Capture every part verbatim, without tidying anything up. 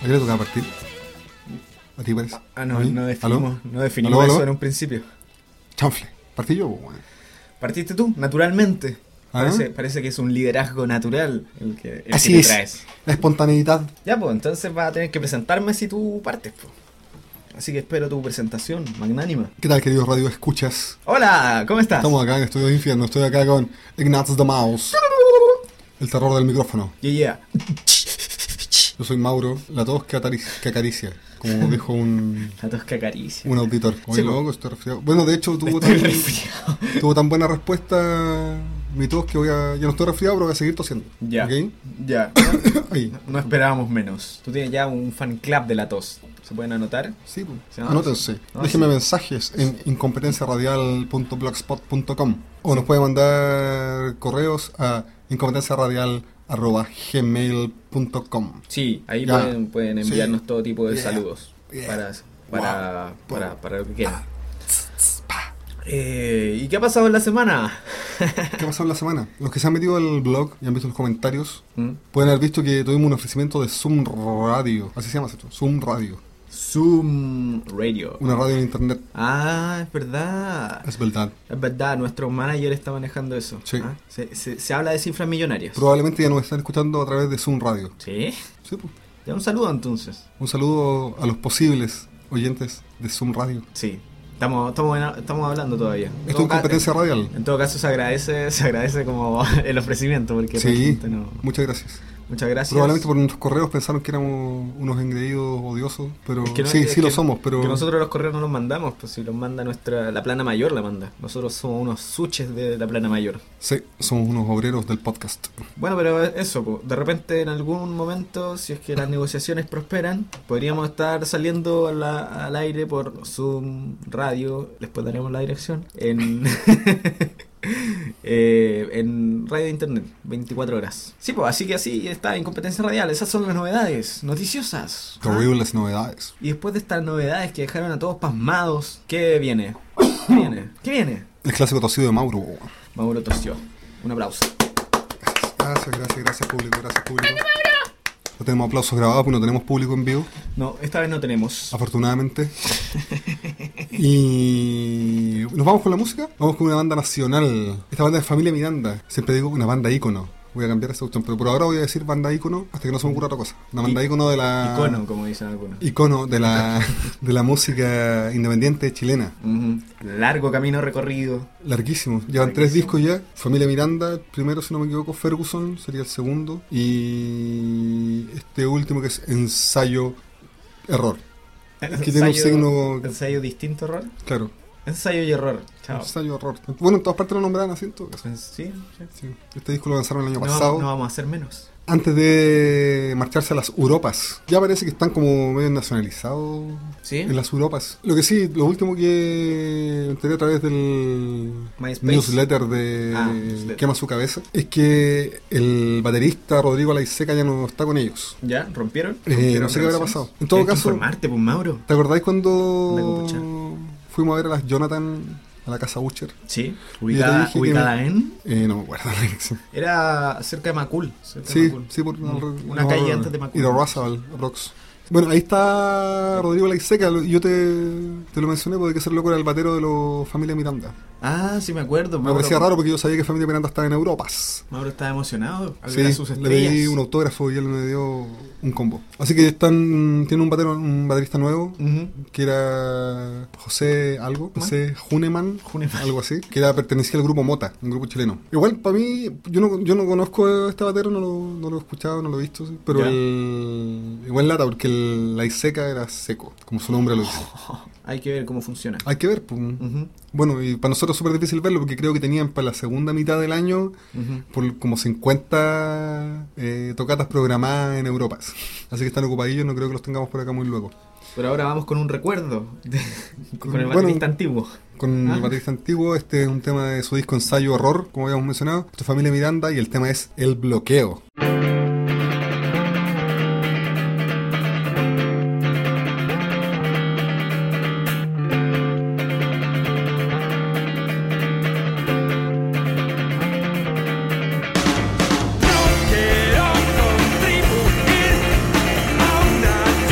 qué le toca partir? ¿A ti parece? Ah, no, ¿A mí? no definimos, no definimos ¿Aló, eso aló? en un principio. Chanfle. Partí yo, bueno. Partiste tú, naturalmente. ¿Ah? Parece, parece que es un liderazgo natural el que, el Así que te es. traes. La espontaneidad. Ya, pues, entonces vas a tener que presentarme si tú partes, pues. Así que espero tu presentación, magnánima. ¿Qué tal, queridos radio escuchas? Hola, ¿cómo estás? Estamos acá en Estudio de Infierno. Estoy acá con Ignaz the Mouse. El terror del micrófono. Yeah, yeah. Yo soy Mauro, la tos que, ataric- que acaricia. Como dijo un, La tos que acaricia. un auditor. Oye, Sí, po. loco, estoy resfriado. Bueno, de hecho, tuvo Estoy tan, resfriado. tuvo tan buena respuesta mi tos que voy a... Ya no estoy resfriado, pero voy a seguir tosiendo. Ya, ¿Ok? ya. Ahí. No esperábamos menos. Tú tienes ya un fan club de la tos. ¿Se pueden anotar? Sí, pues. Sí, no, Anótense. no, Déjenme sí. mensajes en incompetencia radial punto blogspot punto com o nos pueden mandar correos a incompetencia radial arroba gmail punto com. Sí, ahí Ya. pueden, pueden enviarnos Sí. todo tipo de Yeah. saludos. Yeah. Para, para, Wow. para, para lo que quieran. Pa. Eh, ¿Y qué ha pasado en la semana? ¿Qué pasó en la semana? Los que se han metido al blog y han visto los comentarios ¿Mm? pueden haber visto que tuvimos un ofrecimiento de Zoom Radio. Así se llama esto, Zoom Radio. Zoom Radio. Una radio en internet. Ah, es verdad. Es verdad. Es verdad, nuestro manager está manejando eso. Sí. Ah, Se, se, se habla de cifras millonarias. Probablemente ya nos están escuchando a través de Zoom Radio. ¿Sí? Sí, pues. Ya un saludo entonces. Un saludo a los posibles oyentes de Zoom Radio. Sí. Estamos, estamos, en- estamos hablando todavía. En Esto es todo ca- competencia radial. En todo caso se agradece, se agradece como el ofrecimiento porque Sí, realmente no. muchas gracias. Muchas gracias. Probablemente por nuestros correos pensaron que éramos unos engreídos odiosos, pero Es que no- sí, es sí que- lo somos, pero que nosotros los correos no los mandamos, pues si los manda nuestra la plana mayor la manda. Nosotros somos unos suches de la plana mayor. sí, somos unos obreros del podcast. Bueno, pero eso, po, de repente en algún momento, si es que las negociaciones prosperan, podríamos estar saliendo a la- al aire por Zoom Radio, después daremos la dirección, en, eh, en radio de internet, veinticuatro horas. Sí, pues así que así está en Competencia Radial, esas son las novedades, noticiosas. Ah, Terribles novedades. Y después de estas novedades que dejaron a todos pasmados, ¿qué viene? ¿Qué viene? ¿Qué viene? El clásico tosido de Mauro. Mauro tosió. Un aplauso. Gracias, gracias, gracias público, gracias público. No tenemos aplausos grabados porque no tenemos público en vivo, No, esta vez no tenemos. afortunadamente. Y nos vamos con la música. Vamos con una banda nacional. Esta banda es Familia Miranda. Siempre digo una banda ícono. Voy a cambiar esa cuestión, pero por ahora voy a decir banda ícono hasta que no se me ocurra otra cosa. Una banda I- ícono de la... Icono, como dicen algunos. Icono de la, de la música independiente chilena. Ujú. Largo camino recorrido. Larguísimo. Llevan tres Larguísimo. discos ya. Familia Miranda, el primero, si no me equivoco, Ferguson, sería el segundo. Y este último que es Ensayo Error. Que tiene un signo... Ensayo distinto, error. Claro, Ensayo y error. Chao. Ensayo Error. Bueno, en todas partes lo nombraban así en todo caso. Sí, sí. Sí. Este disco lo lanzaron el año No, pasado. vamos- no vamos a hacer menos. Antes de marcharse a las Europas. Ya parece que están como medio nacionalizados ¿Sí? en las Europas. Lo que sí, lo último que enteré a través del MySpace. newsletter de Ah, newsletter. Quema su cabeza es que el baterista Rodrigo Laiseca ya no está con ellos. ¿Ya? ¿Rompieron? Eh, ¿Rompieron no sé qué habrá relaciones? pasado. En todo Tienes que caso- informarte, pues, Mauro. ¿Te acordáis La cuando copucha. fuimos a ver a las Jonathan a la casa Butcher? Sí. te Ubicada, dije que ubicada me- en... Eh, no me acuerdo la dirección. Era cerca de Macul. cerca de Sí, Macul. sí, por Mm. Una calle antes de Macul. Ir a Russell, aprox. Bueno, ahí está Rodrigo Laiseca. Yo te, te lo mencioné porque ser loco era el batero de los Familia Miranda. Ah, sí me acuerdo. Me Mauro, parecía raro porque yo sabía que Familia Miranda estaba en Europas. Mauro estaba emocionado al Sí, ver a sus le estrellas. pedí un autógrafo y él me dio un combo. Así que están tiene un batero, un baterista nuevo Ujú. que era José algo, José Huneman, Huneman. algo así, que era pertenecía al grupo Mota, un grupo chileno. Igual para mí, yo no, yo no conozco a este batero, no lo, no lo he escuchado, no lo he visto, sí, pero Ya. el, igual lata porque el la seca era seco, como su nombre lo dice. Hay que ver cómo funciona. Hay que ver, pues. Ujú, Bueno, y para nosotros es súper difícil verlo porque creo que tenían para la segunda mitad del año ujú. por como cincuenta eh, tocatas programadas en Europas. Así que están ocupadillos, no creo que los tengamos por acá muy luego. Pero ahora vamos con un recuerdo de- con el Bueno, baterista antiguo. Con Ah. el baterista antiguo, este es un tema de su disco Ensayo Horror, como habíamos mencionado. Esto es Familia Miranda y el tema es El Bloqueo. Quiero contribuir a una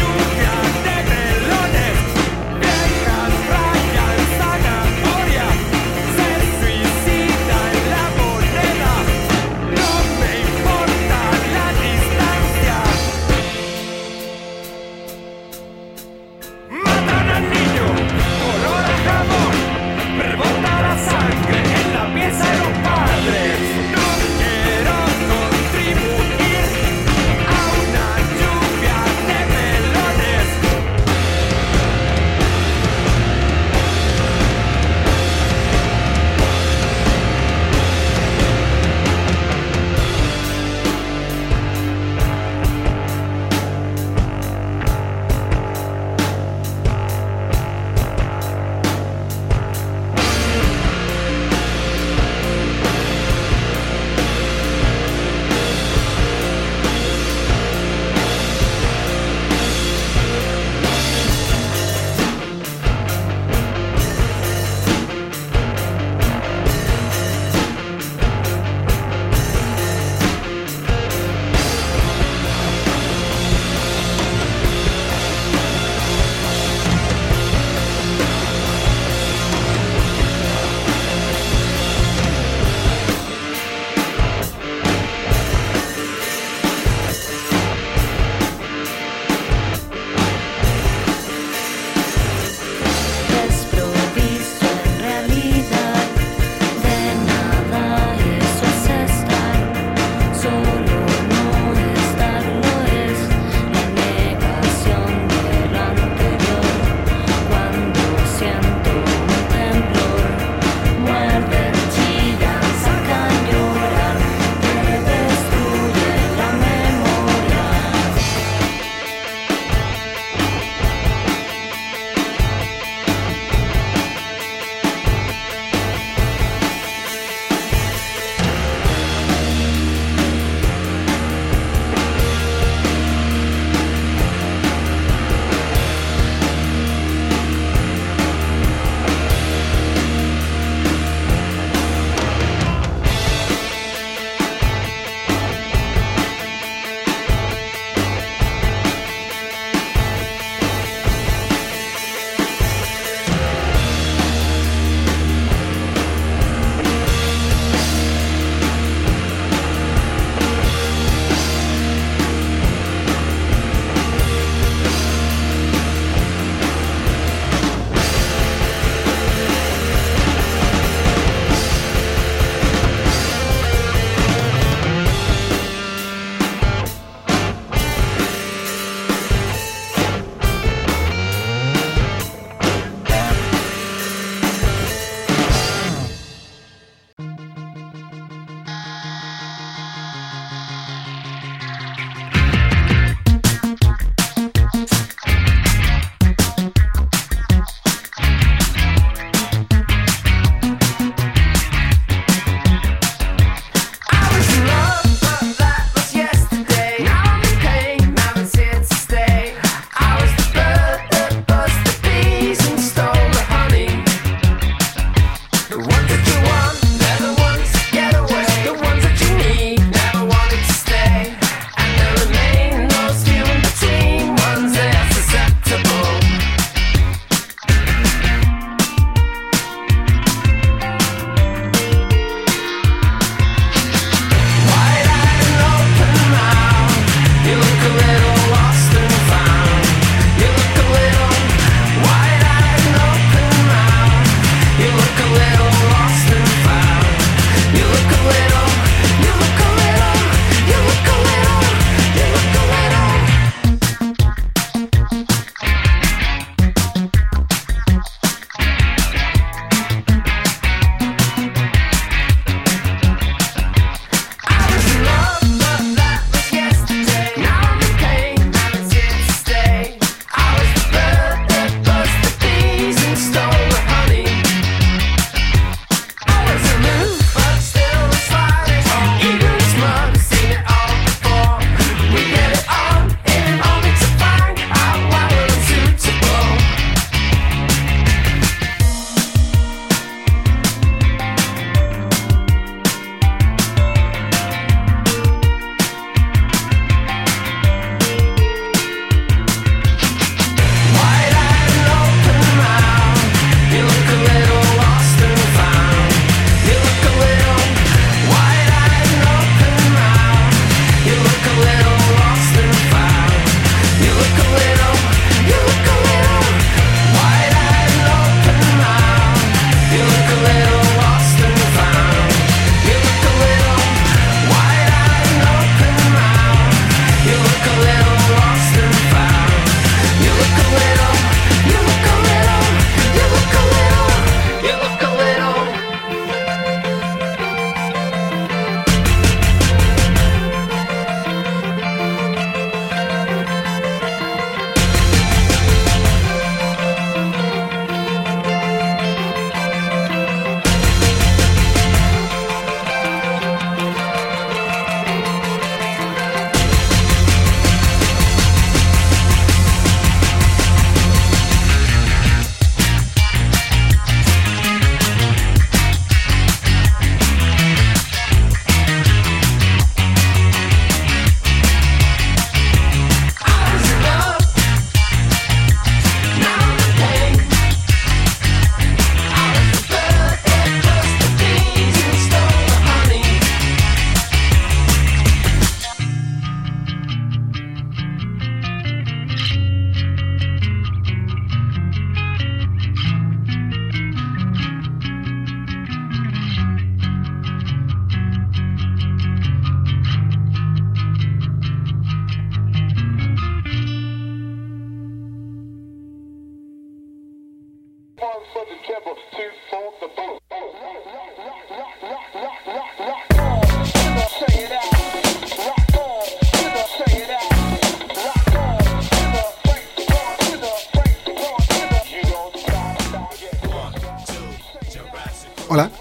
Hola.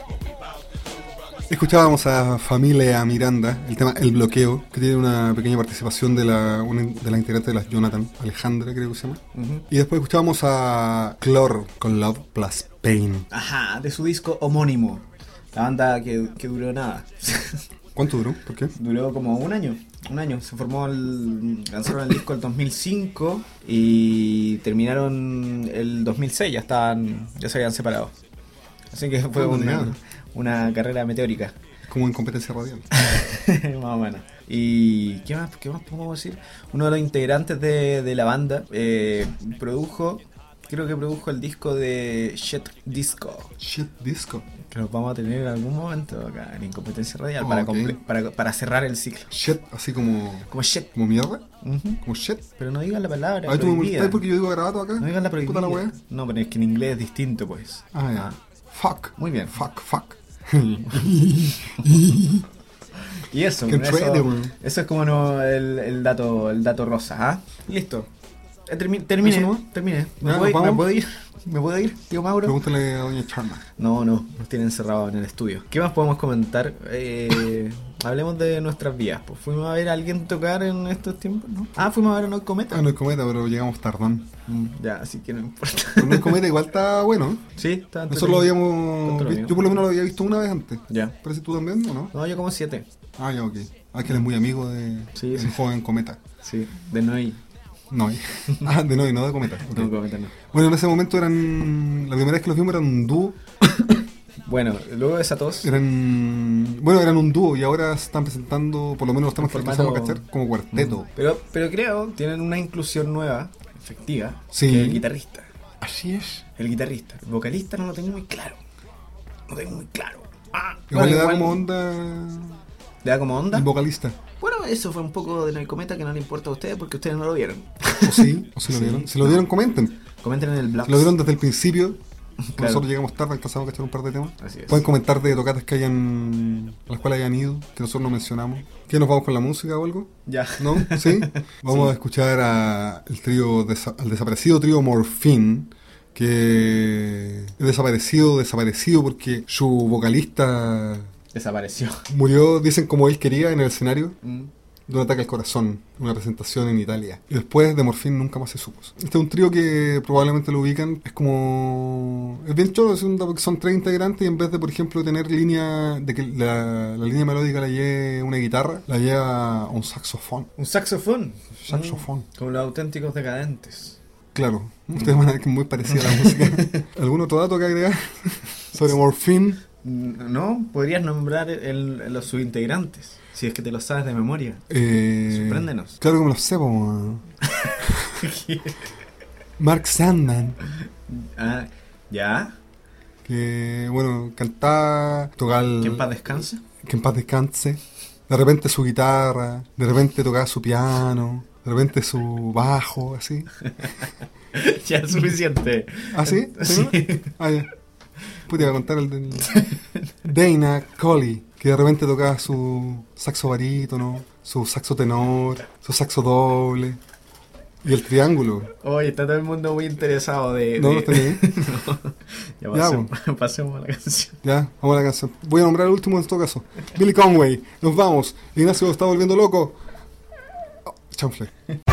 Escuchábamos a Familia Miranda, el tema El Bloqueo, que tiene una pequeña participación de la, una de las integrantes de las Jonathan, Alejandra creo que se llama. Uh-huh. Y después escuchábamos a Clor con Love Plus Pain. Ajá, de su disco homónimo. La banda que, que duró nada. ¿Cuánto duró? ¿Por qué? Duró como un año. Un año. Se formó el... Lanzaron el disco el dos mil cinco y terminaron el dos mil seis. Ya estaban... Ya se habían separado. Así que fue oh, una, una carrera meteórica. Como en competencia radial. Más o menos. ¿Y qué más, qué más podemos decir? Uno de los integrantes de, de la banda eh, produjo... Creo que produjo el disco de Shit Disco. Shit Disco. Que los vamos a tener en algún momento acá en Incompetencia Radial oh, para, okay. comple- para para cerrar el ciclo. Shit, así como... Como shit. ¿Como mierda? Uh-huh. Como shit. Pero no digas la palabra Ay, ¿tú me molestas porque yo digo garabato acá? No digas la prohibida. Puta la wea. No, pero es que en inglés es distinto, pues. Ah, ya. Ah. Fuck. Muy bien. Fuck, fuck. Y eso, eso, eso es como no, el, el dato el dato rosa, ¿ah? Listo. Termi- termine, no? termine. ¿Me, puedo ir? ¿Me puedo ir? ¿Me puedo ir, tío Mauro? Pregúntale a doña Charma. No, no, nos tienen encerrados en el estudio. ¿Qué más podemos comentar? Eh, hablemos de nuestras vías. Pues fuimos a ver a alguien tocar en estos tiempos, ¿no? Ah, fuimos a ver a No Cometa. Ah, No Cometa, pero llegamos tardón. Mm, ya, así que no importa. Pero No Cometa igual está bueno. Sí, está Nosotros lo habíamos visto, yo por lo menos lo había visto una vez antes. Ya. ¿Parece tú también o no? No, yo como siete. Ah, ya, ok. Ah, que él es muy amigo de sí, el sí. joven Cometa. Sí, de Noy. Noy. Ah, de Noy, no de Cometa. Okay. No, Cometa no. Bueno, en ese momento eran... La primera vez que los vimos eran un dúo. Bueno, luego de esa tos... Eran... Bueno, eran un dúo y ahora se están presentando, por lo menos los temas que empezamos a cachar, como cuarteto. Pero, pero creo tienen una inclusión nueva, efectiva, sí. que el guitarrista. Así es. El guitarrista. El vocalista no lo tengo muy claro. no tengo muy claro. Ah, Igual bueno, le da igual- como onda ¿Le da como onda? el vocalista. Bueno, eso fue un poco de Noicometa que no le importa a ustedes porque ustedes no lo vieron. O sí, o si lo Sí. vieron. Si lo vieron, comenten. Comenten en el blog. Si lo vieron desde el principio. Claro. Nosotros llegamos tarde, alcanzamos a echar un par de temas. Así es. Pueden comentar de tocatas que hayan, a las cuales hayan ido, que nosotros no mencionamos. ¿Qué, nos vamos con la música o algo? Ya. ¿No? ¿Sí? Vamos Sí. a escuchar a el trío desa- al desaparecido trío Morphine, que es desaparecido, desaparecido porque su vocalista Desapareció. murió, dicen como él quería, en el escenario Mm. de un ataque al corazón, una presentación en Italia. Y después de Morphine nunca más se supo. Este es un trío que probablemente lo ubican. Es como... Es bien choro, es un- porque son tres integrantes y en vez de, por ejemplo, tener línea... de que la, la línea melódica la lleve una guitarra, la lleva un saxofón. Un saxofón. Saxofón. Mm, como los auténticos decadentes. Claro, ustedes van a ver que es muy parecida a la música. ¿Algún otro dato que agregar sobre Morphine? Mm, No, podrías nombrar el, los subintegrantes. Si es que te lo sabes de memoria. Eh, Sorpréndenos. Claro que me lo sé, po, weón. Mark Sandman. Ah, ¿ya? Que, bueno, cantaba, tocaba el... Que en paz descanse. que en paz descanse. De repente su guitarra, de repente tocaba su piano, de repente su bajo, así. Ya es suficiente. ¿Ah, sí? Sí. Ah, ya. Pues te iba a contar el del... Dana Colley, que de repente tocaba su saxo barítono, su saxo tenor, su saxo doble. Y el triángulo. Oye, está todo el mundo muy interesado de... No, de- no tenía. No. Ya Ya, pasemos, pasemos a la canción. Ya, vamos a la canción. Voy a nombrar el último en todo caso. Billy Conway. Nos vamos. Ignacio está volviendo loco. Oh, chanfle.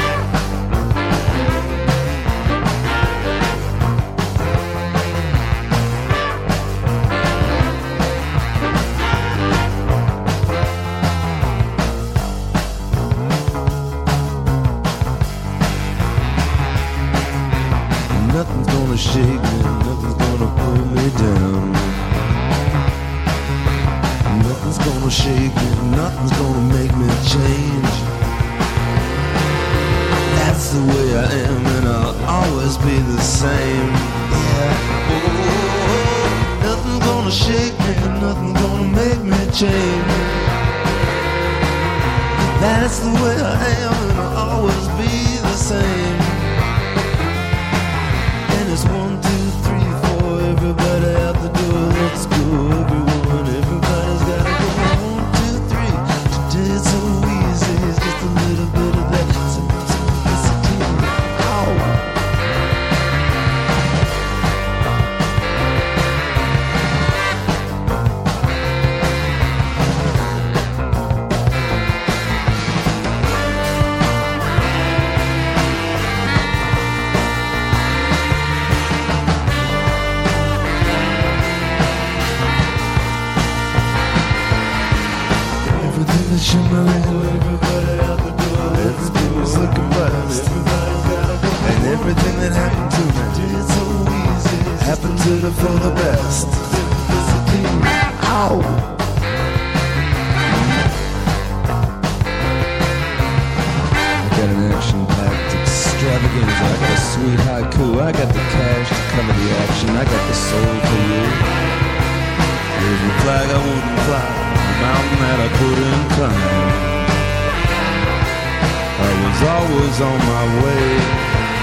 Nothing's gonna shake me, nothing's gonna pull me down. Nothing's gonna shake me, nothing's gonna make me change. That's the way I am and I'll always be the same. Yeah. Oh, nothing's gonna shake me, nothing's gonna make me change. That's the way I am and I'll always be the same. And it's one, two, three, four, everybody out the door, let's go, everyone, everybody's gotta go. One, two, three, today it's so easy, it's just a little bit of that simplicity. Ow. Everything is shimmering, everybody out the door. Everything's looking fast, everybody's gotta go. And everything that happened to me, it's so easy. Happened to the for the best. Ow! I got an action-packed extravaganza. I got a sweet haiku. I got the cash to cover the action. I got the soul for you. There's a flag I wouldn't fly, a mountain that I couldn't climb. I was always on my way.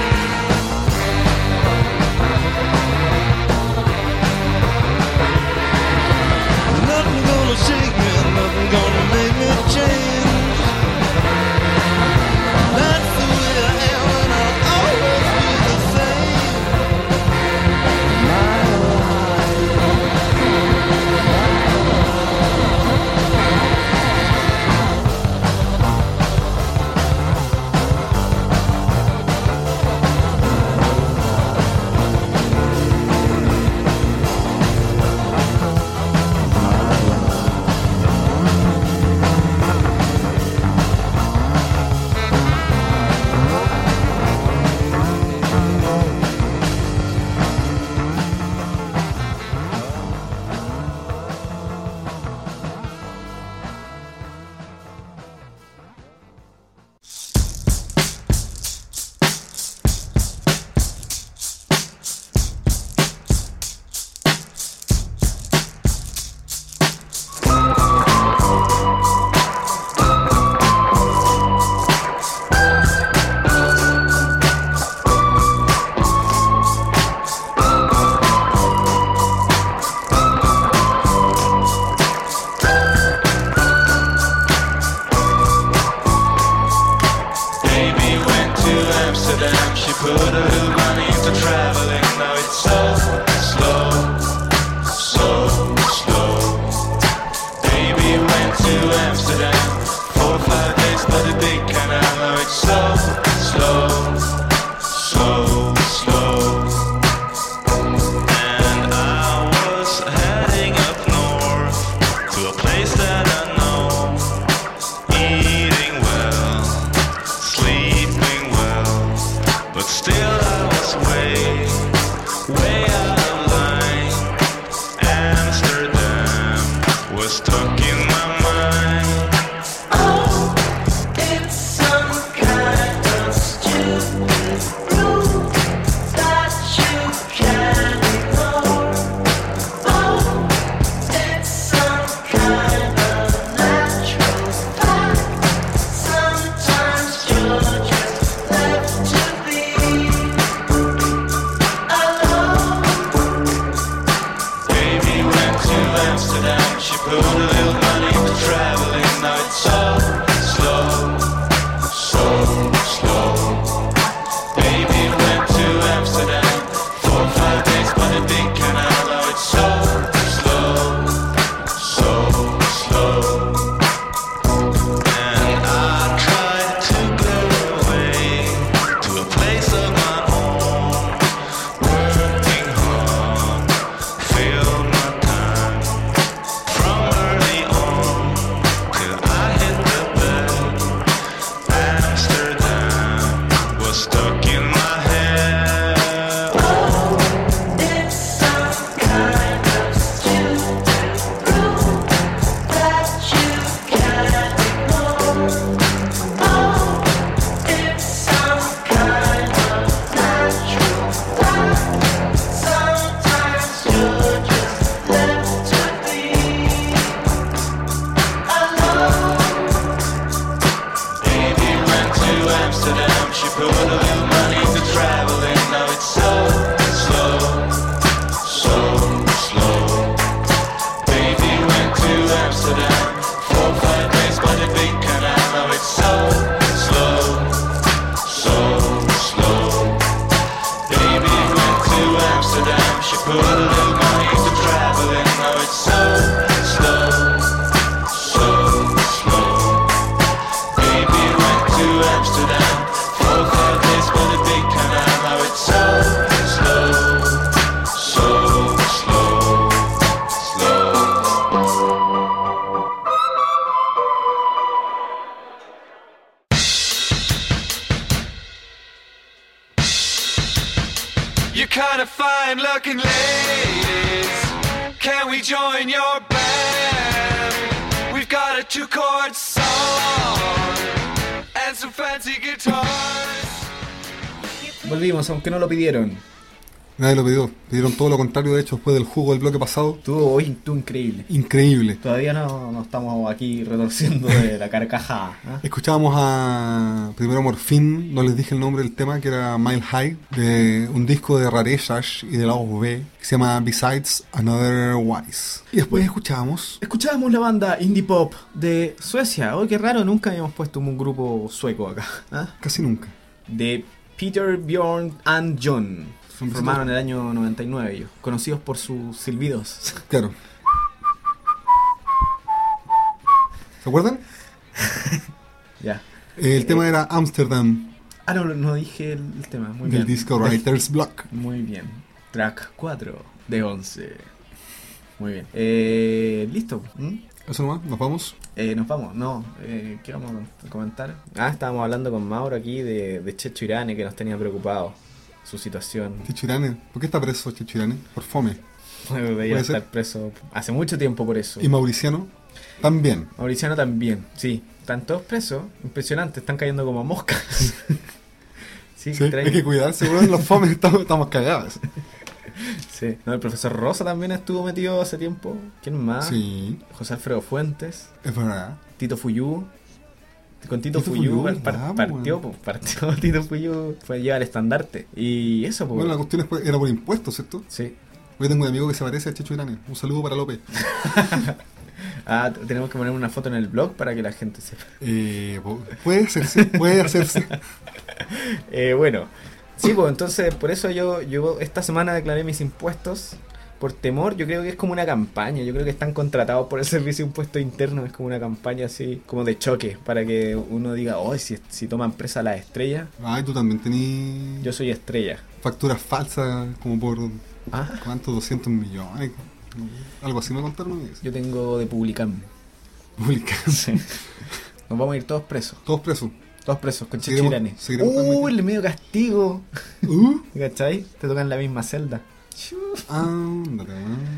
Nothing gonna shake me, nothing gonna make me change. That's the way I am and I'll always be the same. My life. stuck in my mind. Oh, it's some kind of stupid rule that you can't ignore. Oh, it's some kind of natural fact. Sometimes you're just left to be alone. Baby went to Amsterdam, she put a little money to traveling. Now it's so slow, so slow. Baby went to Amsterdam, four or five days by the big canal. Now it's so slow, so slow. And I tried to go away to a place of my own, working hard, fill my time from early on till I hit the bed. Amsterdam was stuck in my head. Oh, it's some kind of stupid rule that you can't ignore. Oh, it's some kind of natural fact. Sometimes you're just left to be alone. Baby went to Amsterdam, she put a little money to traveling. Now it's so slow, so slow. Baby went to Amsterdam, four or five days by the big canal. Now it's so slow, so slow. Baby went to Amsterdam, she put a little money to traveling. Now it's so slow, so slow. Baby went to Amsterdam, four or five days by the big canal. Now it's so slow, so slow, slow. You're kind of fine looking ladies. Can we join your band? We've got a two chord song and some fancy guitars. Volvimos, aunque no lo pidieron. Nadie lo pidió. Pidieron todo lo contrario, de hecho, después del jugo del bloque pasado. Estuvo hoy estuvo increíble. Increíble. Todavía no, no estamos aquí retorciendo de la carcajada. ¿eh? Escuchábamos a primero Morphine, no les dije el nombre del tema, que era Mile High, de un disco de rarezas y de lado B, que se llama Besides Another Wise. Y después escuchábamos... Escuchábamos la banda indie pop de Suecia. Oh, qué raro, nunca habíamos puesto un grupo sueco acá. ¿eh? Casi nunca. De Peter, Bjorn and John. Se formaron en el año noventa y nueve ellos, conocidos por sus silbidos. Claro. ¿Se acuerdan? Ya. El eh, tema era Amsterdam. Ah, no, no dije el, el tema. Muy del bien. disco Writer's Block. Muy bien. Track cuatro de once. Muy bien. Eh, Listo. ¿Mm? ¿Eso nomás? ¿Nos vamos? Eh, nos vamos, no. Eh, ¿Qué vamos a comentar? Ah, estábamos hablando con Mauro aquí de, de Checho Irane, que nos tenía preocupados. Su situación. Checho Irane. ¿Por qué está preso Checho Irane? Por fome. Debería estar preso hace mucho tiempo por eso. ¿Y Mauriciano? También. Mauriciano también, sí. Están todos presos. Impresionante, están cayendo como moscas. sí, sí hay que cuidarse, bueno, los fomes estamos, estamos cagados. Sí. No, el profesor Rosa también estuvo metido hace tiempo. ¿Quién más? Sí. José Alfredo Fuentes. Es verdad. Tito Fuyú. Con Tito, Tito Fuyú, Fuyú par, par, partió, bueno. partió Tito Fuyú, fue llevar el estandarte. Y eso, pues. Bueno, la cuestión es, era por impuestos, ¿cierto? Sí. Hoy tengo un amigo que se parece a Checho Irane. Un saludo para López. Ah, tenemos que poner una foto en el blog para que la gente sepa. Eh, puede hacerse, puede hacerse. eh, bueno, sí, pues entonces por eso yo, yo esta semana declaré mis impuestos. Por temor, yo creo que es como una campaña. Yo creo que están contratados por el Servicio de Impuestos Internos. Es como una campaña así, como de choque, para que uno diga, oh, si, si toman presa a las estrellas. Ay, tú también tenés... Yo soy estrella. Facturas falsas, como por... ¿Ah? ¿Cuántos? doscientos millones. Algo así me contaron. Yo tengo de Publicam. Publicam. Sí. Nos vamos a ir todos presos. Todos presos. Todos presos, con Checho Irane. Uh, el medio castigo. Uh. ¿Cachai? Te tocan la misma celda. Ah,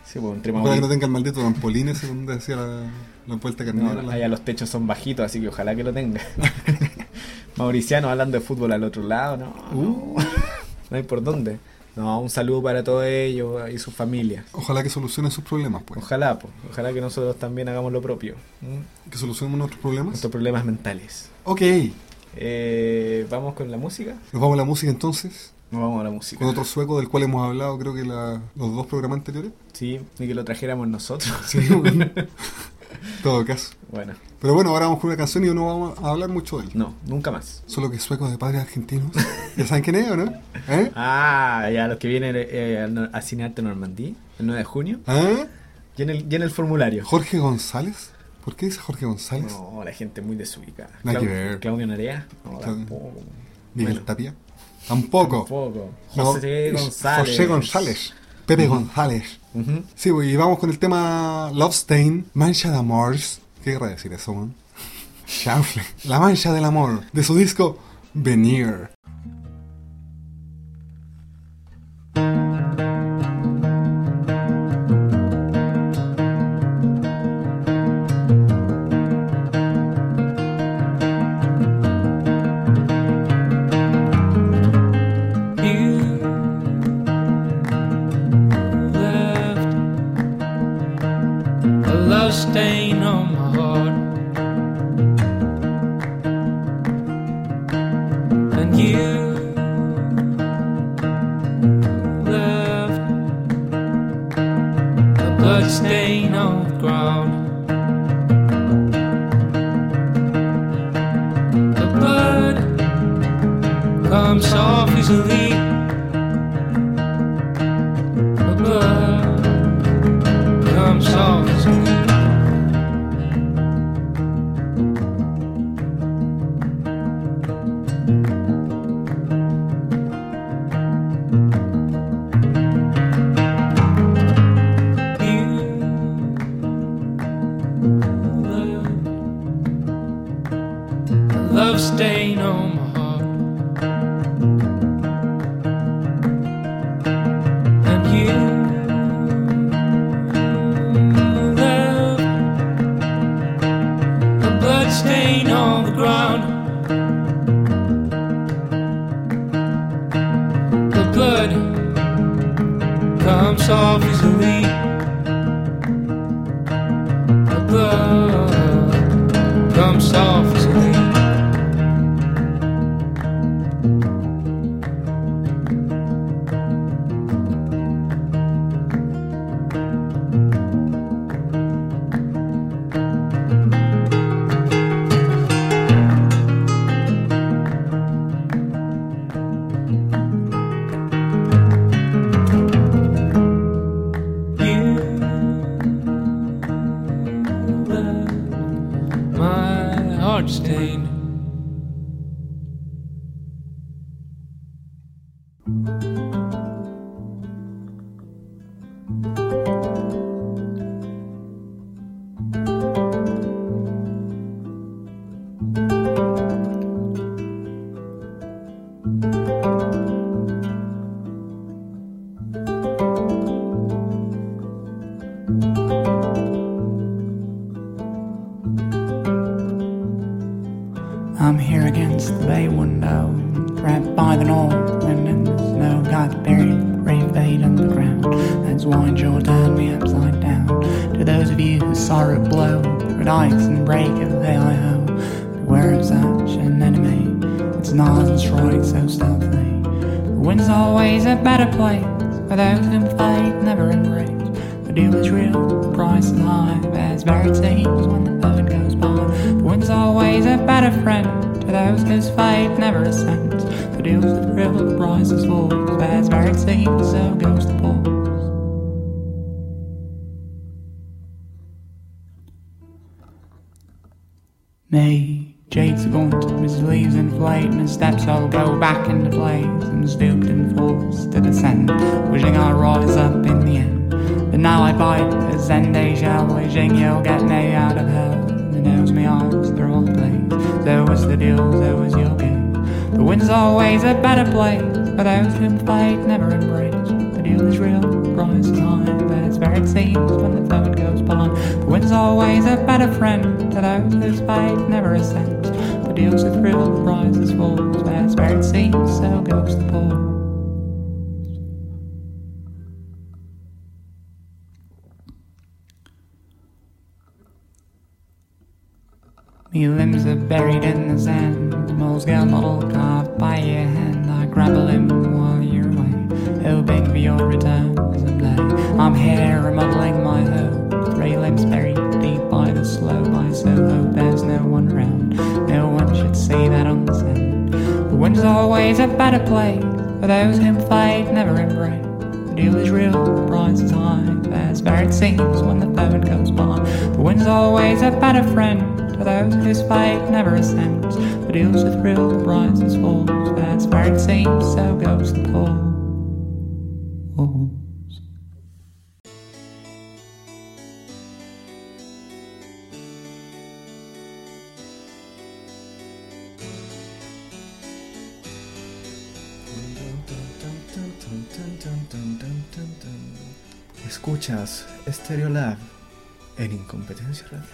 Sí, pues entre Ojalá que no Mauricio. tenga el maldito trampolín ese donde decía la, la vuelta carnera. No, la- allá los techos son bajitos, así que ojalá que lo tenga. Mauriciano hablando de fútbol al otro lado, no, no, Uh. no hay por dónde. No, un saludo para todos ellos y sus familias. Ojalá que solucionen sus problemas, pues. Ojalá, pues, ojalá que nosotros también hagamos lo propio. ¿Mm? Que solucionen nuestros problemas. Nuestros problemas mentales. Ok. Eh, Vamos con la música. Nos vamos a la música entonces. Nos vamos a la música. Con otro sueco del cual hemos hablado, creo que la- los dos programas anteriores. Sí, ni que lo trajéramos nosotros. Sí, bueno. En todo caso. Bueno, Pero bueno, ahora vamos con una canción y no vamos a hablar mucho de él. no, nunca más. Solo que suecos de padres argentinos. ¿Ya saben quién es o no? ¿Eh? Ah, ya los que vienen eh, al, al Cinearte Normandí, el nueve de junio. ¿Ah? Llena el, llena el formulario. ¿Jorge González? ¿Por qué dice Jorge González? No, la gente muy desubicada. Nada que Clau- ver. Claudio Narea. No, Claudio. tampoco. ¿Miguel Bueno, Tapia? Tampoco. Tampoco. No, José es González. José González. Pepe González. Ujú. Sí, pues, y vamos con el tema Love Stain, Mancha de Amors. ¿Qué querrá decir eso, man? Chanfle. La mancha del amor, de su disco Venir. You left a love stain on my heart, and you left a blood stain on the ground. The blood comes off easily. The blood comes off easily. You left a love stain on my heart, and you left a blood stain on the ground. The blood comes off easily. The blood comes off easily. You left my heart stained. I'm here against the bay window, trapped by the north wind and the snow. Got buried, refade underground. That's why Joe turned me upside down. To those of you who saw it blow through dikes and break of hey I ho, beware of such an enemy. It's gnaws and strikes so stealthily. The wind's always a better place for those whom fate never embrace. The deal is real, the price is high, as varied seems when the boat goes by. The wind's always a better friend to those whose fate never ascends. The deal's the thrill, the price is full, as varied seems, so goes the pulse. Me, Jake's a gaunt, his leaves inflate, and his steps all go back into place. I'm stooped and forced to descend, wishing I rise up in the end. But now I bite as Zende shall, wishing you'll get me out of hell. The nails me eyes, they're all bleed. So was the deal, so was your game. The wind's always a better place for those whom fate never embraced. The deal is real, the price is high, but it's where it seems when the phone goes by. The wind's always a better friend to those whose fate never ascends. The deal's a thrill, the price is full, but it's where it seems, so goes the pull. Me limbs are buried in the sand, small scale model carved by your hand. I grab a limb while you're away, hoping for your return someday. I'm here remodeling my home, three limbs buried deep by the slope. I so hope there's no one around, no one should see that on the sand. The wind's always a better place for those whom fate never embrace. The deal is real, the price is high, that's where it seems when the phone goes by. The wind's always a better friend to those whose fate never ascends. The deal's a thrill, the price is full, that's where it seems, so goes the pull. Escuchas Stereolab en Incompetencia Radial.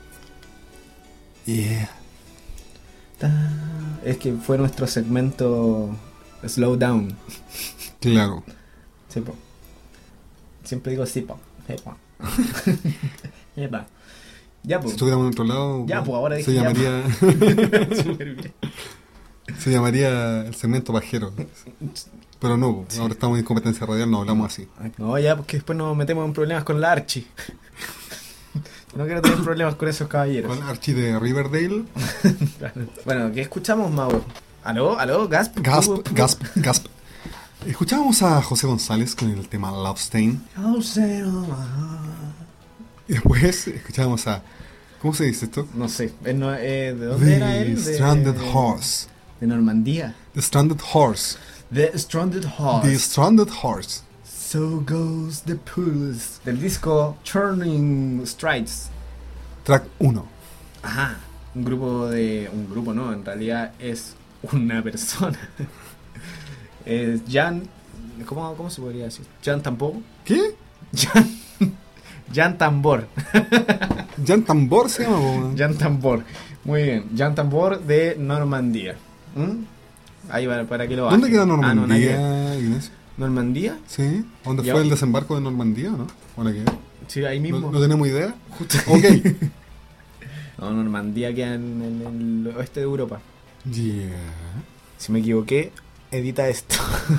Yeah. Ta- Es que fue nuestro segmento Slow Down. Claro. Sí, po. Siempre digo sí, po. Sí, po. Epa. Ya, Si pues. estuviéramos en otro lado, Ya, pues, ahora se dije ya, llamaría Súper bien. se llamaría el segmento pajero. Pero no, Sí. ahora estamos en Incompetencia Radial, no hablamos así. No, ya, porque después nos metemos en problemas con la Archie. No quiero tener problemas con esos caballeros. Con Archie de Riverdale. Bueno, ¿qué escuchamos, Mauro? ¿Aló? ¿Aló? ¿Gasp? Gasp, ¿Pu- pu- gasp, gasp. Escuchábamos a José González con el tema Lovestein. No sé, no, ah. Y después escuchábamos a... ¿Cómo se dice esto? No sé, él no- eh, ¿de dónde era The él? De, Stranded Horse. De Normandía. The Stranded Horse. The Stranded Horse. The Stranded Horse. So Goes the Pulse. Del disco Turning Strides. Track uno. Ajá. Un grupo de... Un grupo no, en realidad es una persona. Es Jan... ¿Cómo, ¿Cómo se podría decir? Jan Tambor. ¿Qué? Jan... Jan Tambor. Jan Tambor se llama, po. Jan Tambor. Muy bien. Jan Tambor de Normandía. ¿Mm? Ahí va, para que lo ¿Dónde bajen. queda Ah, no, nada que ver. Normandía, Inés? ¿Normandía? ¿Sí? ¿Dónde Ya. fue el desembarco de Normandía o no? ¿O la qué? Sí, ahí mismo. ¿No, no tenemos idea? Justo. Ok. No, Normandía queda en, en el oeste de Europa. Yeah. Si me equivoqué, edita esto.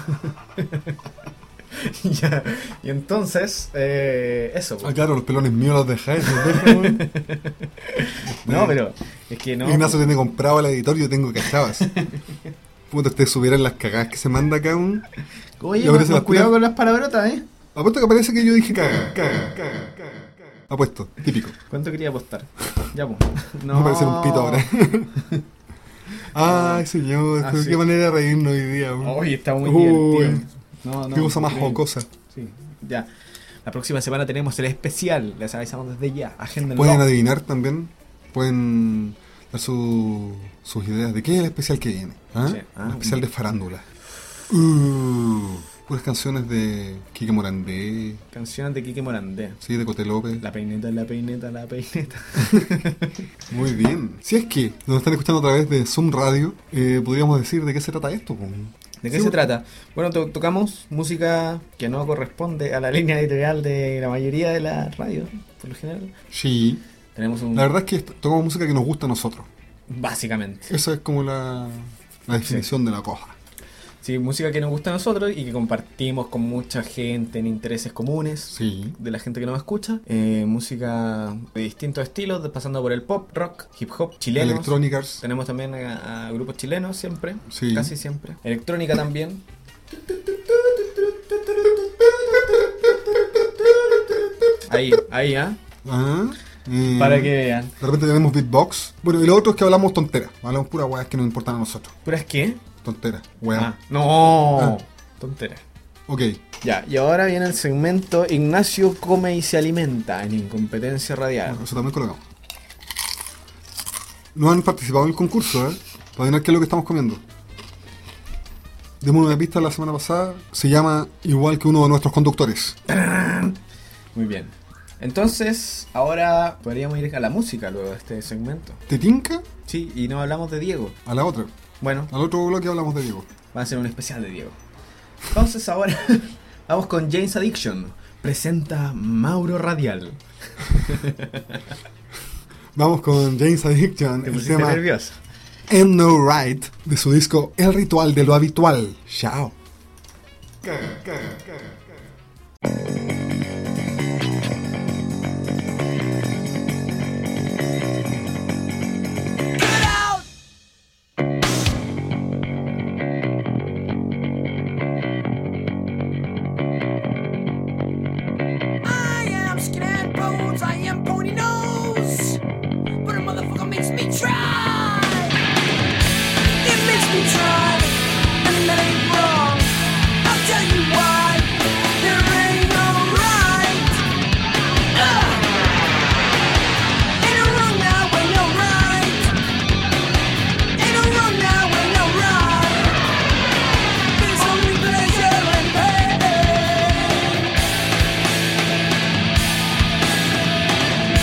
Ya. Y entonces, eh, eso. Ah, claro, los pelones míos los dejáis. Los dejan. No, pero es que no. Ignacio tiene comprado el editor y yo tengo cachadas. Puta, ustedes subieran las cagadas que se manda acá un... Oye, ¿Le aparece con la cuidado tira? con las palabrotas, ¿eh? Apuesto que parece que yo dije caga, caga, caga, caga. Apuesto, típico. ¿Cuánto quería apostar? Ya, pues. No me parece un pito ahora. Ay, señor, Ah, pero sí. qué manera de reírnos hoy día. weón. Oye, está muy Uy, divertido. No, no, qué cosa más increíble. jocosa. Sí, ya. La próxima semana tenemos el especial. Les avisamos desde ya. Agenda Pueden adivinar también, pueden dar su, sus ideas de qué es el especial que viene. ¿Ah? Sí. Ah, el especial de farándula. Uh, puras canciones de Quique Morandé, Canciones de Quique Morandé. sí, de Cote López. La peineta, la peineta, la peineta. Muy bien. Si es que nos están escuchando a través de Zoom Radio, eh, podríamos decir de qué se trata esto. po. ¿De qué Sí, se bueno. trata? Bueno, to- tocamos música que no corresponde a la línea editorial de la mayoría de las radios, por lo general. Sí. Tenemos un... La verdad es que est- tocamos música que nos gusta a nosotros. Básicamente. Esa es como la, la definición de la cosa. Sí, música que nos gusta a nosotros y que compartimos con mucha gente en intereses comunes. Sí. De la gente que nos escucha. Eh, música de distintos estilos, de- pasando por el pop, rock, hip hop, chilenos. Electronicars. Tenemos también a, a grupos chilenos siempre, Sí. casi siempre. Electrónica también. Ahí, ahí, ¿ah? Ah, eh, Para que vean. De repente tenemos beatbox. Bueno, y lo otro es que hablamos tonteras. Hablamos pura weas que nos importan a nosotros. ¿Pero es qué? Tonteras, weas. Ah, no. Ah. Tontera. Ok. Ya, y ahora viene el segmento Ignacio come y se alimenta en Incompetencia Radial. Eso también colocamos. No han participado en el concurso, ¿eh? Para adivinar qué es lo que estamos comiendo. dimos una pista la semana pasada, se llama igual que uno de nuestros conductores. Muy bien. Entonces, ahora podríamos ir a la música luego de este segmento. ¿Te tinca? Sí, y no hablamos de Diego. A la otra. Bueno, Al otro bloque hablamos de Diego. va a ser un especial de Diego. Entonces ahora vamos con Jane's Addiction. Presenta Mauro Radial. Vamos con Jane's Addiction, Te el pusiste tema nervioso. Ain't No Right de su disco El Ritual de lo Habitual. Chao. I am skin and bones, I am pony nose, but a motherfucker makes me try. It makes me try, and that ain't wrong. I'll tell you why. There ain't no right. Ugh. Ain't no wrong now, ain't no right. Ain't no wrong now, ain't no right. There's only pleasure and pain.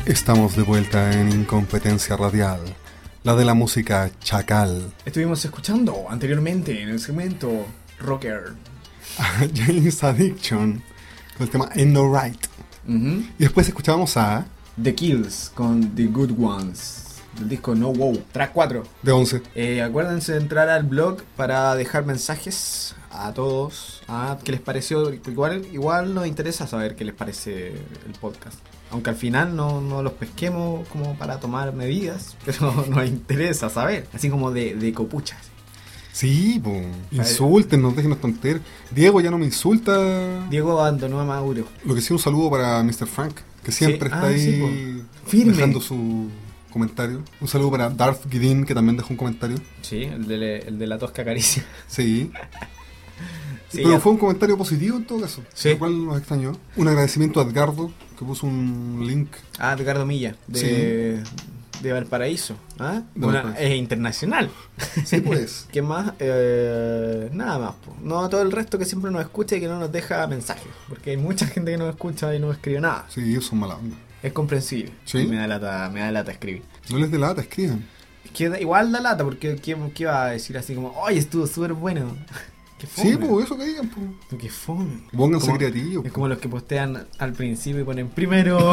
Estamos de vuelta en Incompetencia Radial, la de la música Chacal. Estuvimos escuchando anteriormente en el segmento Rocker. A James Addiction con el tema Ain't No Right. Uh-huh. Y después escuchábamos a The Kills con The Good Ones, del disco No Wow, track cuatro. de once. Eh, acuérdense de entrar al blog para dejar mensajes a todos, a qué les pareció. Igual, igual nos interesa saber qué les parece el podcast. Aunque al final no, no los pesquemos como para tomar medidas, pero nos interesa saber, así como de, de copuchas. Sí, po. Insulten, nos dejen tonteras. Diego ya no me insulta. Diego abandonó a Mauro. Lo que sí, un saludo para mister Frank, que siempre Sí. está Ah, ahí sí, po. Firme. dejando su comentario. Un saludo para Darth Gidin, que también dejó un comentario. Sí, el de, el de la tosca caricia. Sí. Sí, Pero ya. fue un comentario positivo en todo caso, Sí. lo cual nos extrañó. Un agradecimiento a Edgardo, que puso un link. Ah, Ricardo Milla, de, de Valparaíso. ¿Ah? De Una- Valparaíso. es internacional. Sí, pues. ¿Qué más? Eh, nada más. Po. No todo el resto que siempre nos escucha y que no nos deja mensajes. Porque hay mucha gente que no escucha y no escribe nada. Sí, son mala onda. Es comprensible. Sí. Y me da lata, me da lata escribir. No les dé lata, escriban. Es que da- igual da lata, porque ¿qué, qué va a decir así como, oye, estuvo súper bueno? Qué fome. Sí, pues eso que digan, pues. Pero qué fome. Pónganse Como- creativos. Es como los que postean al principio y ponen primero.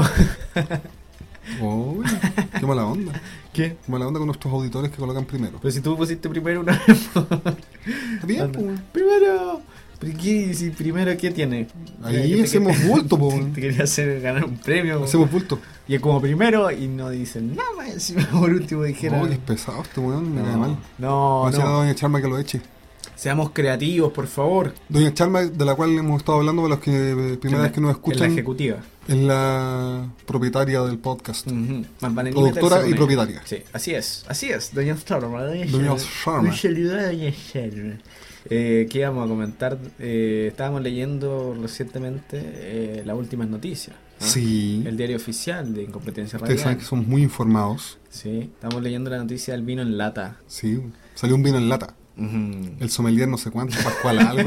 Uy, qué mala onda. ¿Qué? Qué mala onda con nuestros auditores que colocan primero. Pero si tú pusiste primero una vez. Está bien, Anda. pues. Primero. ¿Pero qué? Si primero, ¿qué tiene? Ahí ¿Qué te hacemos quería- bulto, po. Te quería hacer ganar un premio. Hacemos bulto. Y es como primero y no dicen nada más. Encima por último dijeron. Oh, qué pesado este weón, me cae mal. No, Voy a decir a no. doña Charma que lo eche. Seamos creativos, por favor. Doña Charma, de la cual hemos estado hablando, para los que eh, primera En vez que nos la- En la escuchan, ejecutiva. es la propietaria del podcast. Ujú. Más vale ni Productora meterse con y ella. propietaria. Sí, así es, así es, doña Storma. Doña Doña Storma. Un saludo a doña Storma. Eh, ¿Qué íbamos a comentar? Eh, estábamos leyendo recientemente eh, las últimas noticias. ¿ah? Sí. El diario oficial de Incompetencia Ustedes saben Radial. que somos muy informados. Sí, estamos leyendo la noticia del vino en lata. Sí. Salió un vino en lata. Ujú. El sommelier no sé cuánto, Pascual algo.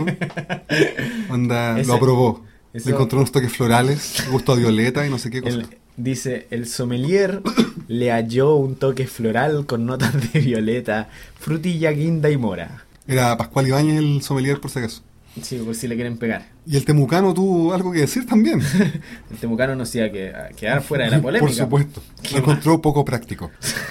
Onda, Ese- lo aprobó. eso- Le encontró unos toques florales, gusto a violeta y no sé qué cosa. El- dice, el sommelier le halló un toque floral con notas de violeta, frutilla, guinda y mora. Era Pascual Ibáñez el sommelier, por si acaso. Sí, por si le quieren pegar. Y el temucano tuvo algo que decir también. El temucano no se iba a que- a quedar fuera de la polémica. Por supuesto. ¿Qué Lo encontró poco práctico.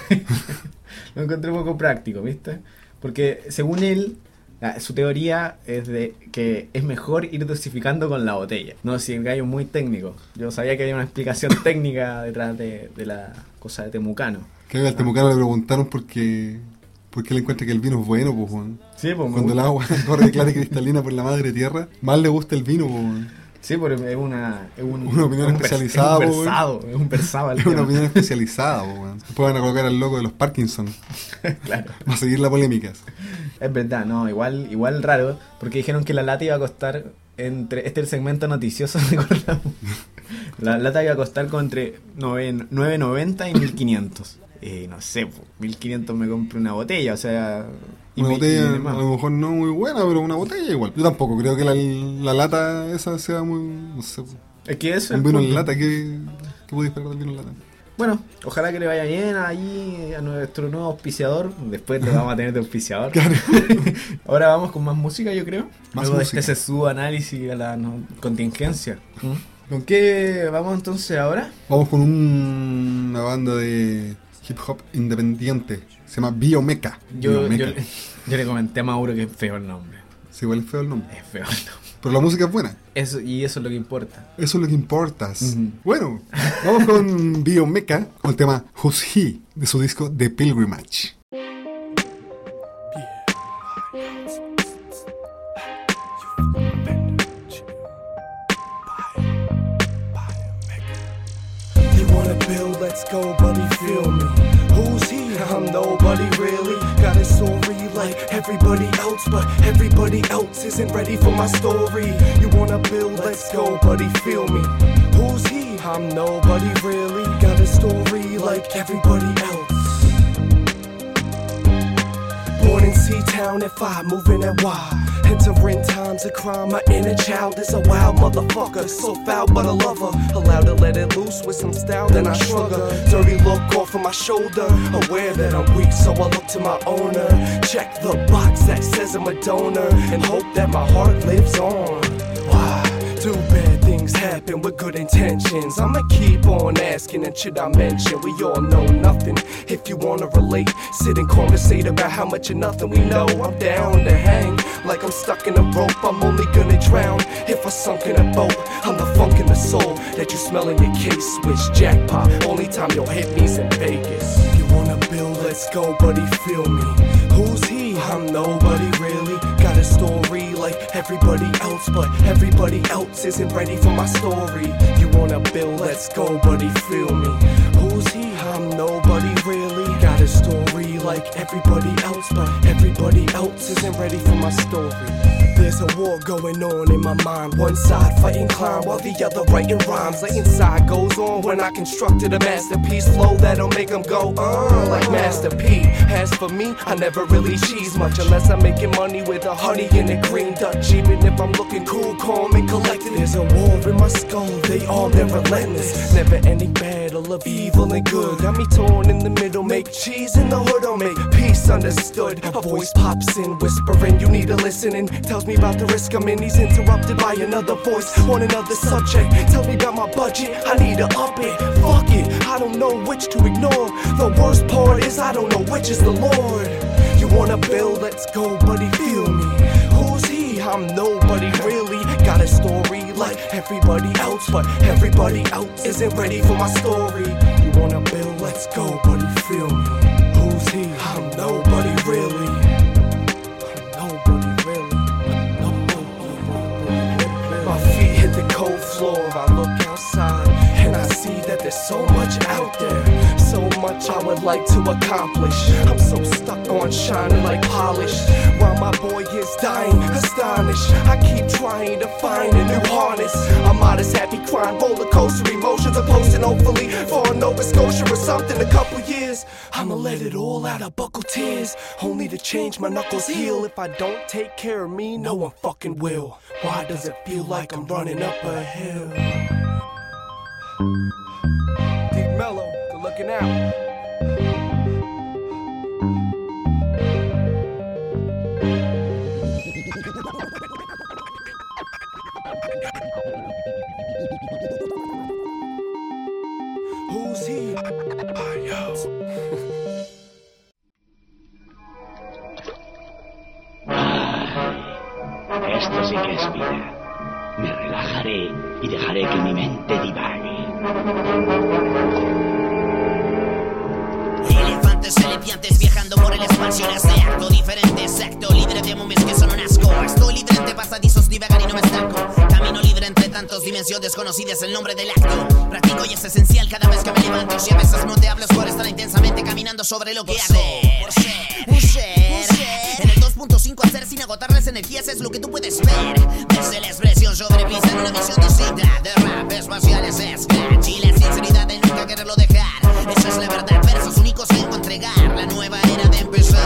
Lo encontré un poco práctico, ¿viste? Porque según él, la- su teoría es de que es mejor ir dosificando con la botella. No, si el gallo es muy técnico. Yo sabía que había una explicación técnica detrás de, de la cosa de temucano. Que al temucano le preguntaron por qué, por qué le encuentra que el vino es bueno, pues, weón. Sí, pues, me Cuando el gusta. agua corre clara y cristalina por la madre tierra, más le gusta el vino, pues, weón. Sí, pero es una... Es un, Una opinión es un vers- especializada, Es po, un versado, es un versado el Es una tema. opinión especializada, pues, weón. Después van a colocar al loco de los Parkinson. Claro. Va a seguir la polémica. Es verdad, no, igual, igual raro, porque dijeron que la lata iba a costar entre, este es el segmento noticioso, recordamos. La lata iba a costar con entre nueve noventa y mil quinientos. Eh, no sé, po, mil quinientos me compro una botella, o sea... y Una me- botella, y a más. lo mejor no muy buena, pero una botella igual. Yo tampoco creo que la, la lata esa sea muy... No sé, Es que eso un es vino el en punto. lata, ¿qué, qué podéis esperar del vino en lata? Bueno, ojalá que le vaya bien ahí a nuestro nuevo auspiciador. Después lo vamos a tener de auspiciador. Claro. Ahora vamos con más música, yo creo. Más Luego de música. este sesudo análisis a la no, contingencia. ¿Mm? ¿Con qué vamos entonces ahora? Vamos con un- una banda de hip hop independiente. Se llama Biomeca. Yo, yo, Biomeca. le- yo le comenté a Mauro que es feo el nombre. Sí, igual es feo el nombre. Es feo el nombre. Pero la música es buena. Eso, y eso es lo que importa. Eso es lo que importa. Ujú. Bueno, vamos con Biomeca con el tema Who's He de su disco The Pilgrimage. You wanna build, let's go, buddy, feel me. Who's he? I'm nobody really. Got a story like everybody else, but everybody else isn't ready for my story. You wanna build, let's go, buddy, feel me. Who's he? I'm nobody really. Got a story like everybody else. Born in C-Town at five, moving at Y. Entering times of crime, my inner child is a wild motherfucker. So foul but a lover, allowed to let it loose with some style, then I shrug her. Dirty look off of my shoulder, aware that I'm weak, so I look to my owner. Check the box that says I'm a donor, and hope that my heart lives on. Why do bad things happen with good intentions? I'ma keep on asking, and should I mention we all know nothing? If you wanna relate, sit and conversate about how much of nothing we know. I'm down to hang like I'm stuck in a rope. I'm only gonna drown if I sunk in a boat. I'm the funk in the soul that you smell in your case. Switch jackpot, only time you'll hit me's in Vegas. You wanna build, let's go, buddy, feel me. Who's he? I'm nobody really. Got a story like everybody else, but everybody else isn't ready for my story. You wanna build, let's go, buddy, feel me. Who's he? I'm nobody really. Got a story like everybody else, but everybody else isn't ready for my story. There's a war going on in my mind. One side fighting crime while the other writing rhymes. The inside goes on when I constructed a masterpiece. Flow that'll make them go, uh, like Master P. As for me, I never really cheese much unless I'm making money with a honey and a green Dutch. Even if I'm looking cool, calm and collected. There's a war in my skull, they all they're relentless. Never ending battle of evil and good. Got me torn in the middle, make cheese in the hood, I'll make peace understood. A voice pops in, whispering, you need to listen, and tells me about the risk I'm in. He's interrupted by another voice on another subject. Tells me about my budget, I need to up it. Fuck it, I don't know which to ignore. The worst part is I don't know which is the Lord. You wanna build, let's go, buddy, feel me. Who's he? I'm nobody really. Got a story like everybody else, but everybody else isn't ready for my story. You wanna build, let's go, buddy, feel me. Who's he? I'm nobody really. My feet hit the cold floor, I look outside and I see that there's so much out there. So much I would like to accomplish. I'm so stuck on shining like polish, while my boy is dying, astonished. I keep trying to find a new harness. I'm modest, happy, crying, roller coaster emotions. I'm posting hopefully for Nova Scotia or something. A couple years, I'ma let it all out, I buckle tears, only to change my knuckles heal. If I don't take care of me, no one fucking will. Why does it feel like I'm running up a hill? Deep Mellow, good looking out. Who's he? Esto sí que es vida. Me relajaré y dejaré que mi mente divague. Elefantes serpientes viajando por el espacio en este acto diferente, exacto, libre de momias que son un asco. Estoy libre entre pasadizos, divagar y no me estanco. Camino libre entre tantos dimensiones desconocidas, el nombre del acto. Practico y es esencial cada vez que me levanto. Si a veces no te hablas por estar intensamente caminando sobre lo que hacer. Por ser, por ser. En el dos punto cinco hacer sin agotar las energías es lo que tú puedes ver. Desde la expresión sobrepisa en una visión distinta de rap espaciales, scratch y la sinceridad de nunca quererlo dejar. Esa es la verdad, versos únicos vengo a entregar. La nueva era de empezar.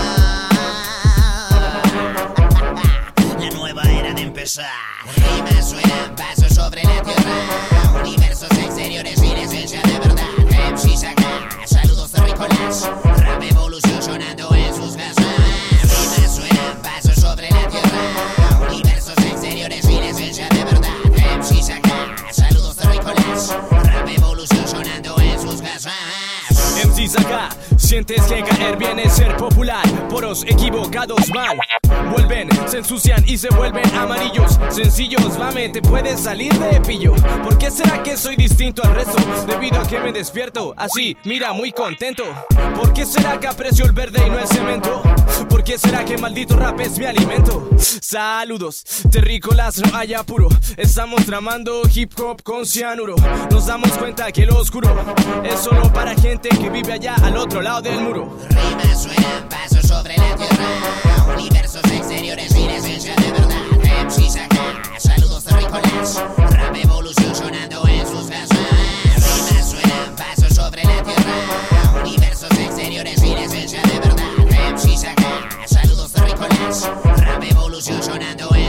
La nueva era de empezar. Rimas suenan, pasos sobre la tierra. Universos exteriores sin esencia de verdad. M Cs acá, saludos terrícolas. Rap evolucionando en sus casas. Rimas suenan, pasos sobre la tierra. Universos exteriores sin esencia de verdad. M Cs acá, saludos terrícolas. Rap evolucionando en sus casas. M Cs acá, sientes que caer viene ser popular. Poros equivocados van, vuelven, se ensucian y se vuelven amarillos. Sencillos, mame, te puedes salir de pillo. ¿Por qué será que soy distinto al resto? Debido a que me despierto así, mira, muy contento. ¿Por qué será que aprecio el verde y no el cemento? ¿Por qué será que maldito rap es mi alimento? Saludos, terrícolas, no hay apuro. Estamos tramando hip hop con cianuro. Nos damos cuenta que lo oscuro es solo para gente que vive allá al otro lado del muro. Rimas suenan, pasos sobre la tierra. Universos exteriores sin esencia de verdad. M Cs acá, saludos terrícolas. Rap evolucionando en sus casas. Rimas suenan, pasos sobre la tierra. Universos exteriores sin esencia de verdad. M Cs acá, saludos terrícolas. Rap evolucionando en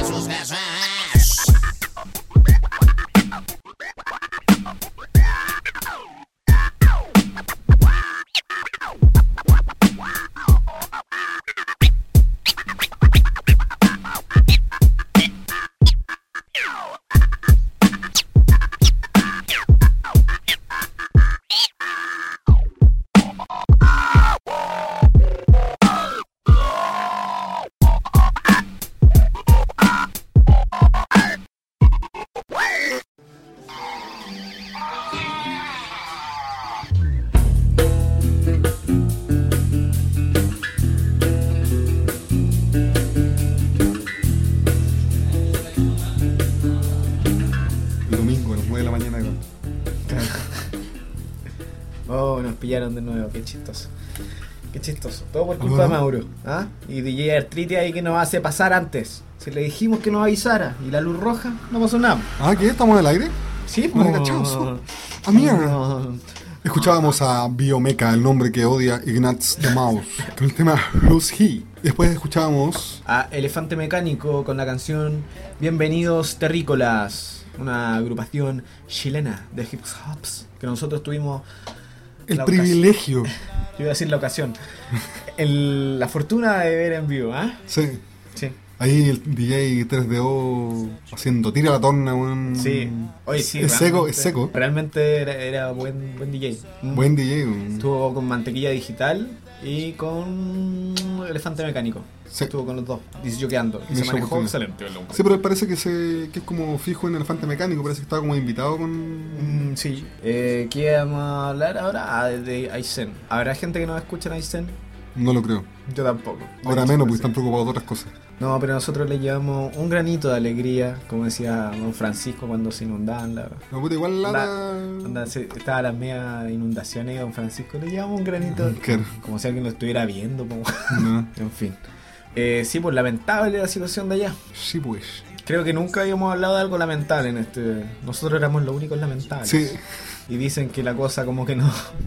domingo a las nueve de la mañana. Con... Oh, nos pillaron de nuevo, qué chistoso. Qué chistoso. Todo por culpa de Mauro. ¿Ah? Y D J Artritis ahí que nos hace pasar antes. Si le dijimos que nos avisara y la luz roja, no pasó nada. Ah, ¿qué? ¿Estamos al aire? Sí, pues. No. Ah, mierda. Escuchábamos a Biomeca, el nombre que odia Ignatz de Mouse, con el tema Who's He. Después escuchábamos a Elefante Mecánico con la canción Bienvenidos Terrícolas, una agrupación chilena de hip hops que nosotros tuvimos el privilegio. Ocasión. Yo iba a decir la ocasión. El, la fortuna de ver en vivo, ¿ah? ¿eh? Sí. Sí. Ahí el D J tres D O haciendo tira la torna, un... Sí. Oye, sí. Es seco, es seco. Realmente era, era buen, buen D J. Buen D J. Un... Estuvo con Mantequilla Digital y con Elefante Mecánico. Sí. Estuvo con los dos, disjoqueando. Y se manejó excelente. Sí, pero parece que, se, que es como fijo en Elefante Mecánico. Parece que estaba como invitado con... Mm, sí. Eh, ¿Qué vamos a hablar ahora? Ah, de Aizen. ¿Habrá gente que no escucha en Aizen? No lo creo. Yo tampoco. Ahora menos, porque están preocupados de otras cosas. No, pero nosotros le llevamos un granito de alegría, como decía don Francisco cuando se inundaban. La... No, puta, igual la... la... Anda, se, estaba las media inundaciones y don Francisco le llevamos un granito. Claro. Como si alguien lo estuviera viendo. Como... No. En fin. Eh, sí, pues lamentable la situación de allá. Sí, pues. Creo que nunca habíamos hablado de algo lamentable en este... Nosotros éramos los únicos lamentables. Sí. Y dicen que la cosa como que no,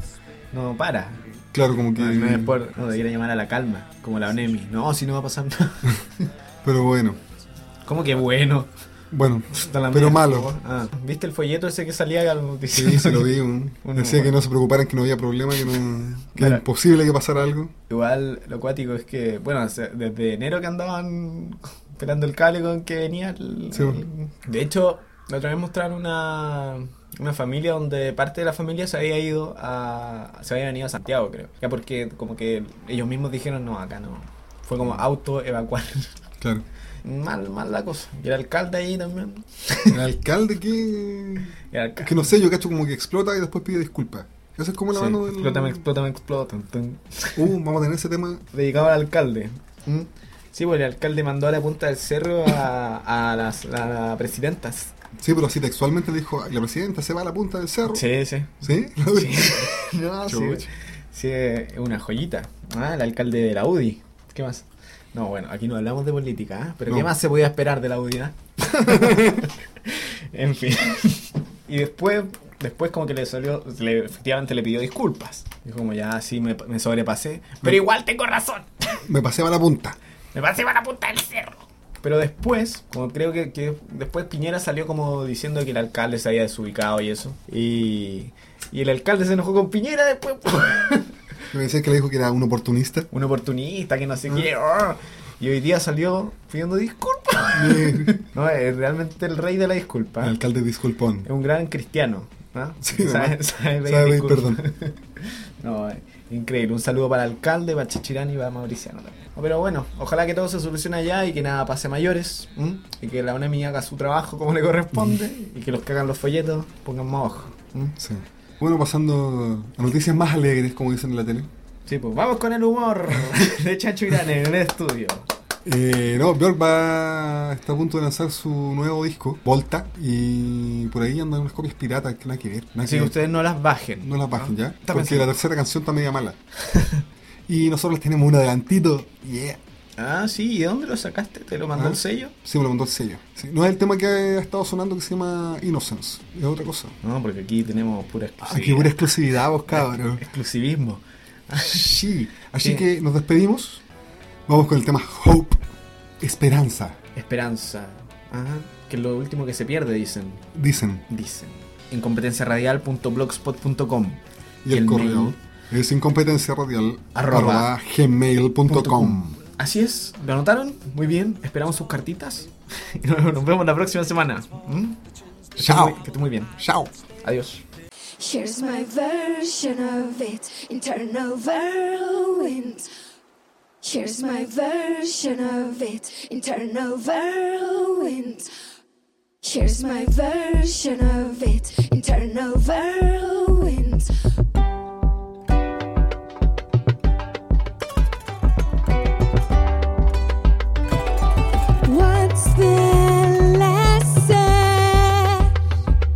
no para. Claro, como que... No, no, después, no, debería llamar a la calma, como la ONEMI. No, si no va a pasar nada. Pero bueno. ¿Cómo que bueno? Bueno, pero malo. Ah, ¿viste el folleto ese que salía al noticiero? Sí, se lo vi. Un, un decía que no se preocuparan, que no había problema, que, no, que claro. Era imposible que pasara algo. Igual lo cuático es que, bueno, desde enero que andaban esperando el cable con que venía. El, sí. el, de hecho, la otra vez mostraron una... Una familia donde parte de la familia se había ido a... Se había venido a Santiago, creo. Ya porque como que ellos mismos dijeron, no, acá no. Fue como auto evacuar. Claro. Mal, mal la cosa. Y el alcalde ahí también. ¿El alcalde qué? El alcalde. Que no sé, yo cacho como que explota y después pide disculpas. Eso es como la sí, mano del... Explótame, explótame, explota. Uh, vamos a tener ese tema. Dedicado al alcalde. ¿Mm? Sí, pues el alcalde mandó a la punta del cerro a, a las a la presidentas. Sí, pero así textualmente le dijo, la presidenta se va a la punta del cerro. Sí, sí. ¿Sí? sí. No, sí. Sí, es una joyita. Ah, el alcalde de la U D I. ¿Qué más? No, bueno, aquí no hablamos de política, ¿eh? Pero no. ¿Qué más se podía esperar de la U D I? ¿eh? En fin. Y después, después como que le salió, le, efectivamente le pidió disculpas. Dijo como ya, sí, me, me sobrepasé. Pero me, igual tengo razón. Me pasé a la punta. Me pasé a la punta del cerro. Pero después, como creo que, que después Piñera salió como diciendo que el alcalde se había desubicado y eso. Y, y el alcalde se enojó con Piñera después. Me decía que le dijo que era un oportunista. Un oportunista, que no sé ah. qué. Oh. Y hoy día salió pidiendo disculpas. No, es realmente el rey de la disculpa. El alcalde disculpón. Es un gran cristiano. ¿No? Sí, ¿Sabe, no, sabe pedir sabe pedir perdón. No, eh, increíble. Un saludo para el alcalde, para Chichirán y para Mauriciano también. No, pero bueno, ojalá que todo se solucione allá y que nada pase a mayores. ¿m? Y que la ONEMI haga su trabajo como le corresponde. Y que los que hagan los folletos pongan más ojo. ¿m? Sí. Bueno, pasando a noticias más alegres, como dicen en la tele. Sí, pues vamos con el humor de Chacho Irán en el estudio. Eh, no, Björk va está a punto de lanzar su nuevo disco, Volta, y por ahí andan unas copias piratas que nada que ver. Nada Así que, que ustedes no las bajen. No las bajen, ¿no? ¿Ya? Está porque pensando. La tercera canción está media mala. Y nosotros les tenemos un adelantito. Yeah. Ah, sí, ¿y de dónde lo sacaste? ¿Te lo mandó ¿Ah? el sello? Sí, me lo mandó el sello. Sí. No es el tema que ha estado sonando que se llama Innocence, es otra cosa. No, porque aquí tenemos pura exclusividad. Aquí pura exclusividad, vos cabrón. Exclusivismo. Sí, así sí. Que nos despedimos. Vamos con el tema Hope, Esperanza. Esperanza. Ajá. Que es lo último que se pierde, dicen. Dicen. Dicen. Incompetencia radial punto blogspot punto com. Y, y el, el correo mail es incompetencia radial arroba gmail punto com. Así es, ¿lo anotaron? Muy bien, esperamos sus cartitas. Y nos vemos la próxima semana. ¿Mm? Chao. Que esté muy bien. Chao. Adiós. Here's my version of it, internal whirlwind. Here's my version of it, internal whirlwind. Here's my version of it, internal whirlwind. What's the lesson?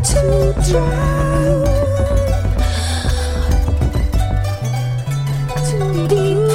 to drown, too deep